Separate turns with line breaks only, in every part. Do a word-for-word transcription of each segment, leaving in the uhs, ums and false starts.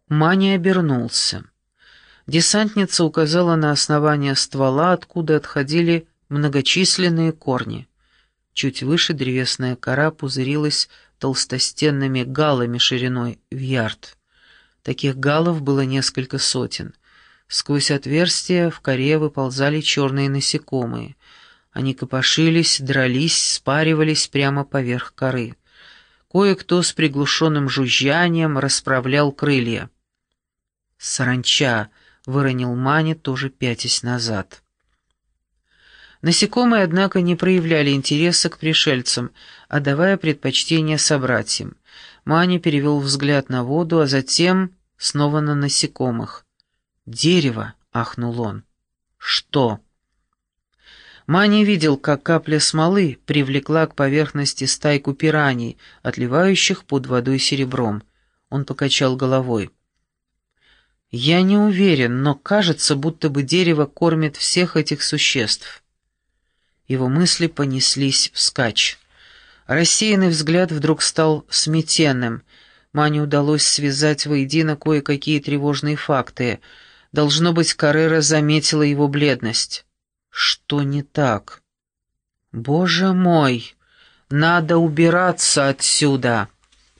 Мани обернулся. Десантница указала на основание ствола, откуда отходили многочисленные корни. Чуть выше древесная кора пузырилась толстостенными галлами шириной в ярд. Таких галлов было несколько сотен. Сквозь отверстия в коре выползали черные насекомые. Они копошились, дрались, спаривались прямо поверх коры. Кое-кто с приглушенным жужжанием расправлял крылья. «Саранча!» — выронил Мани, тоже пятясь назад. Насекомые, однако, не проявляли интереса к пришельцам, отдавая предпочтение собратьям. Мани перевел взгляд на воду, а затем снова на насекомых. «Дерево!» — ахнул он. «Что?» Мани видел, как капля смолы привлекла к поверхности стайку пираний, отливающих под водой серебром. Он покачал головой. «Я не уверен, но кажется, будто бы дерево кормит всех этих существ». Его мысли понеслись вскачь. Рассеянный взгляд вдруг стал сметенным. Мане удалось связать воедино кое-какие тревожные факты. Должно быть, Каррера заметила его бледность. Что не так? Боже мой! Надо убираться отсюда!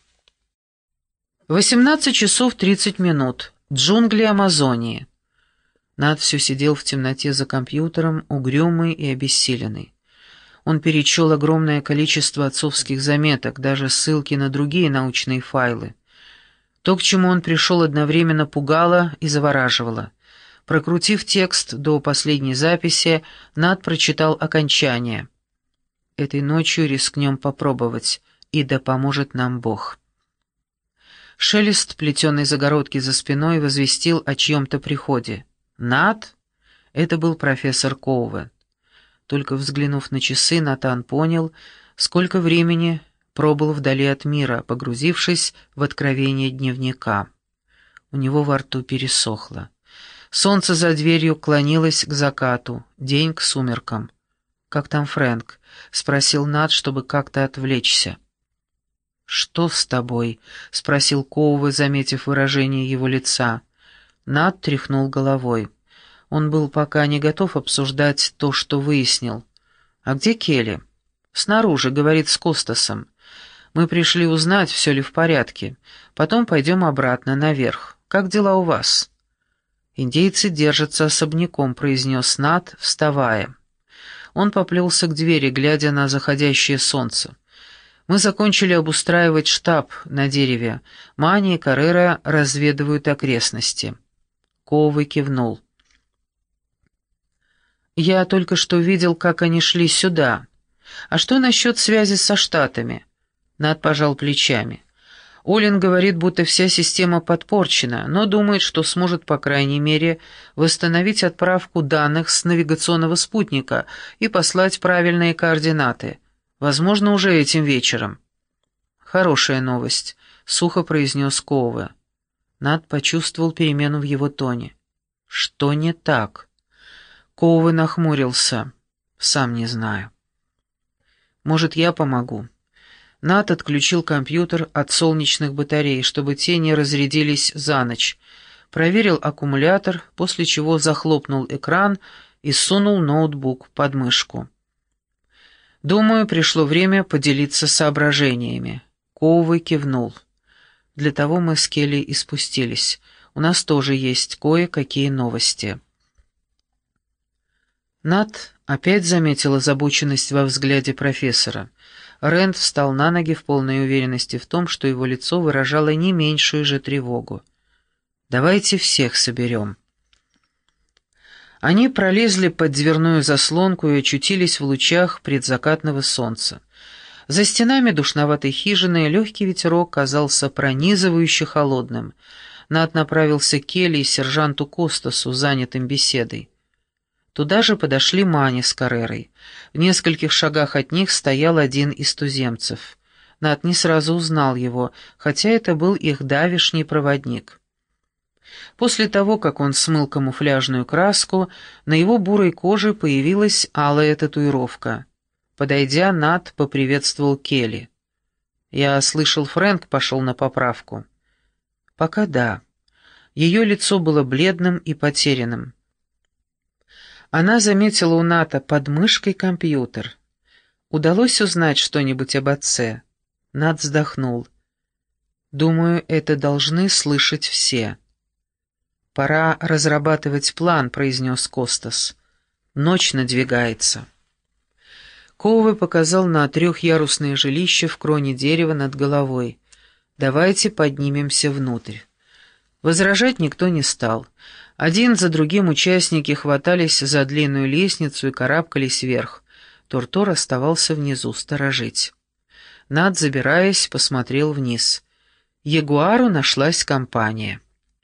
восемнадцать часов тридцать минут. Джунгли Амазонии. Над все сидел в темноте за компьютером, угрюмый и обессиленный. Он перечел огромное количество отцовских заметок, даже ссылки на другие научные файлы. То, к чему он пришел, одновременно пугало и завораживало. Прокрутив текст до последней записи, Над прочитал окончание. «Этой ночью рискнем попробовать, и да поможет нам Бог». Шелест плетеной загородки за спиной возвестил о чьем-то приходе. «Над?» — это был профессор Коувен. Только взглянув на часы, Натан понял, сколько времени пробыл вдали от мира, погрузившись в откровение дневника. У него во рту пересохло. Солнце за дверью клонилось к закату, день к сумеркам. «Как там Фрэнк?» — спросил Над, чтобы как-то отвлечься. «Что с тобой?» — спросил Коуве, заметив выражение его лица. Над тряхнул головой. Он был пока не готов обсуждать то, что выяснил. «А где Келли?» «Снаружи, — говорит, — с Костасом. Мы пришли узнать, все ли в порядке. Потом пойдем обратно, наверх. Как дела у вас?» «Индейцы держатся особняком», — произнес Над, вставая. Он поплелся к двери, глядя на заходящее солнце. «Мы закончили обустраивать штаб на дереве. Мани и Каррера разведывают окрестности». Коуве кивнул. «Я только что видел, как они шли сюда. А что насчет связи со Штатами?» Над пожал плечами. Олин говорит, будто вся система подпорчена, но думает, что сможет, по крайней мере, восстановить отправку данных с навигационного спутника и послать правильные координаты. Возможно, уже этим вечером. «Хорошая новость», — сухо произнес Коуве. Над почувствовал перемену в его тоне. «Что не так?» Коуве нахмурился. «Сам не знаю». «Может, я помогу?» Над отключил компьютер от солнечных батарей, чтобы те не разрядились за ночь, проверил аккумулятор, после чего захлопнул экран и сунул ноутбук под мышку. «Думаю, пришло время поделиться соображениями». Коуве кивнул. «Для того мы с Келли и спустились. У нас тоже есть кое-какие новости». Над опять заметил озабоченность во взгляде профессора. Рэнд встал на ноги в полной уверенности в том, что его лицо выражало не меньшую же тревогу. «Давайте всех соберем». Они пролезли под дверную заслонку и очутились в лучах предзакатного солнца. За стенами душноватой хижины легкий ветерок казался пронизывающе холодным. Над направился к Келли и сержанту Костасу, занятым беседой. Туда же подошли Мани с Каррерой. В нескольких шагах от них стоял один из туземцев. Над не сразу узнал его, хотя это был их давишний проводник. После того, как он смыл камуфляжную краску, на его бурой коже появилась алая татуировка. Подойдя, Над поприветствовал Келли. «Я слышал, Фрэнк пошел на поправку». «Пока да. Ее лицо было бледным и потерянным. Она заметила у Ната под мышкой компьютер. Удалось узнать что-нибудь об отце? Нат вздохнул. «Думаю, это должны слышать все». «Пора разрабатывать план», — произнес Костас. «Ночь надвигается». Коуве показал на трехъярусное жилище в кроне дерева над головой. «Давайте поднимемся внутрь». Возражать никто не стал. Один за другим участники хватались за длинную лестницу и карабкались вверх. Тортор оставался внизу сторожить. Над, забираясь, посмотрел вниз. Ягуару нашлась компания.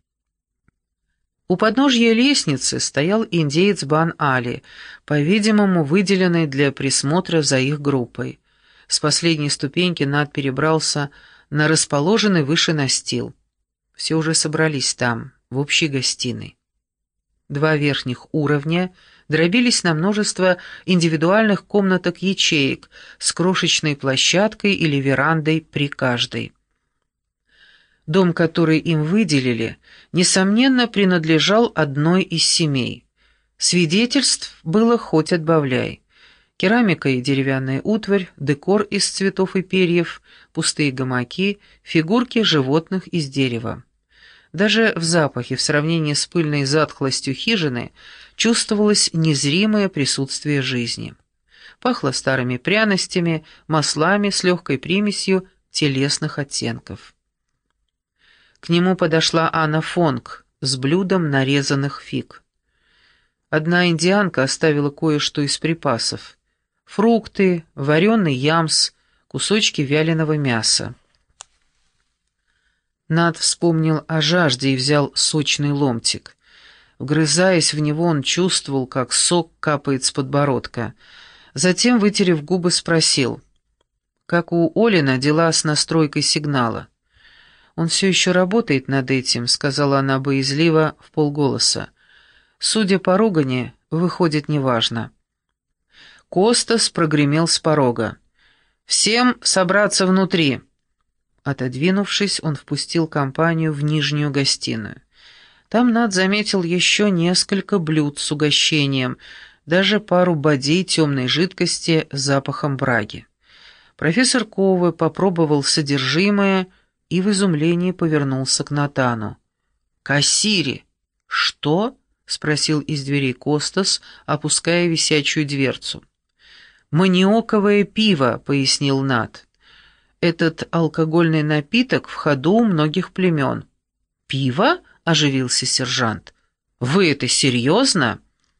У подножья лестницы стоял индеец Бан-Али, по-видимому, выделенный для присмотра за их группой. С последней ступеньки Над перебрался на расположенный выше настил. Все уже собрались там, в общей гостиной. Два верхних уровня дробились на множество индивидуальных комнаток-ячеек с крошечной площадкой или верандой при каждой. Дом, который им выделили, несомненно, принадлежал одной из семей. Свидетельств было хоть отбавляй. Керамика и деревянная утварь, декор из цветов и перьев, пустые гамаки, фигурки животных из дерева. Даже в запахе, в сравнении с пыльной затхлостью хижины, чувствовалось незримое присутствие жизни. Пахло старыми пряностями, маслами с легкой примесью телесных оттенков. К нему подошла Анна Фонг с блюдом нарезанных фиг. Одна индианка оставила кое-что из припасов. Фрукты, вареный ямс, кусочки вяленого мяса. Над вспомнил о жажде и взял сочный ломтик. Вгрызаясь в него, он чувствовал, как сок капает с подбородка. Затем, вытерев губы, спросил, как у Олина дела с настройкой сигнала. «Он все еще работает над этим», — сказала она боязливо вполголоса. «Судя по ругани, выходит, неважно». Костас прогремел с порога. «Всем собраться внутри!» Отодвинувшись, он впустил компанию в нижнюю гостиную. Там Над заметил еще несколько блюд с угощением, даже пару бодей темной жидкости с запахом браги. Профессор Коуве попробовал содержимое и в изумлении повернулся к Натану. «Кассири!» «Что?» — спросил из дверей Костас, опуская висячую дверцу. «Маниоковое пиво», — пояснил Нат. «Этот алкогольный напиток в ходу у многих племен». «Пиво?» — оживился сержант. «Вы это серьезно?»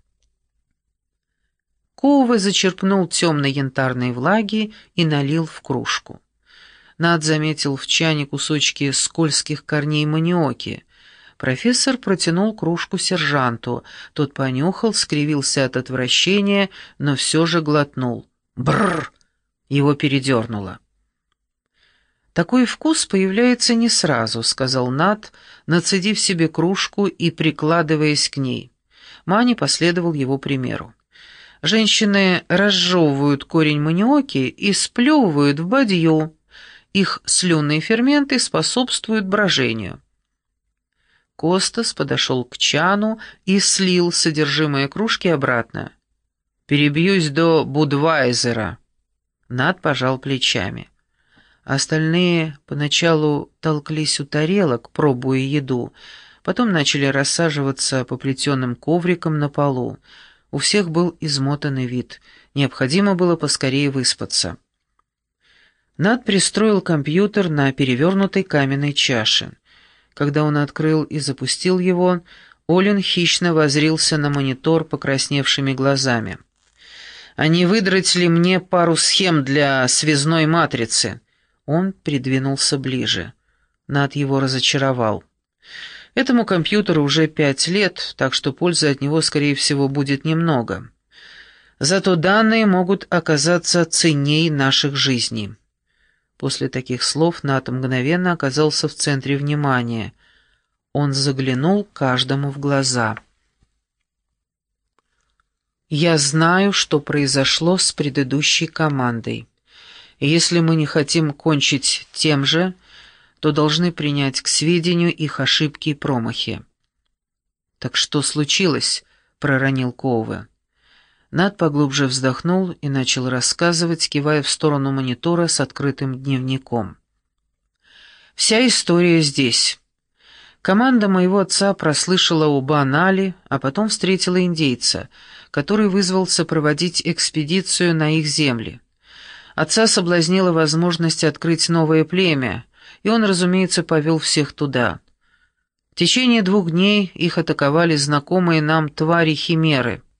Коуве зачерпнул темной янтарной влаги и налил в кружку. Нат заметил в чане кусочки скользких корней маниоки. Профессор протянул кружку сержанту. Тот понюхал, скривился от отвращения, но все же глотнул. Бррр! Его передернуло. «Такой вкус появляется не сразу», — сказал Нат, нацедив себе кружку и прикладываясь к ней. Мани последовал его примеру. Женщины разжевывают корень маниоки и сплевывают в бадью. Их слюнные ферменты способствуют брожению. Костас подошел к чану и слил содержимое кружки обратно. «Перебьюсь до Будвайзера». Нат пожал плечами. Остальные поначалу толклись у тарелок, пробуя еду, потом начали рассаживаться по плетеным коврикам на полу. У всех был измотанный вид, необходимо было поскорее выспаться. Нат пристроил компьютер на перевернутой каменной чаше. Когда он открыл и запустил его, Олин хищно воззрился на монитор покрасневшими глазами. «А не выдрать ли мне пару схем для связной матрицы?» Он придвинулся ближе. Нат его разочаровал. Этому компьютеру уже пять лет, так что пользы от него, скорее всего, будет немного. Зато данные могут оказаться ценней наших жизней. После таких слов Нат мгновенно оказался в центре внимания. Он заглянул каждому в глаза. «Я знаю, что произошло с предыдущей командой. И если мы не хотим кончить тем же, то должны принять к сведению их ошибки и промахи. «Так что случилось?» — проронил Коуве. Нат поглубже вздохнул и начал рассказывать, кивая в сторону монитора с открытым дневником. «Вся история здесь. Команда моего отца прослышала об Анали, а потом встретила индейца, который вызвался проводить экспедицию на их земли. Отца соблазнила возможность открыть новое племя, и он, разумеется, повел всех туда. В течение двух дней их атаковали знакомые нам твари-химеры.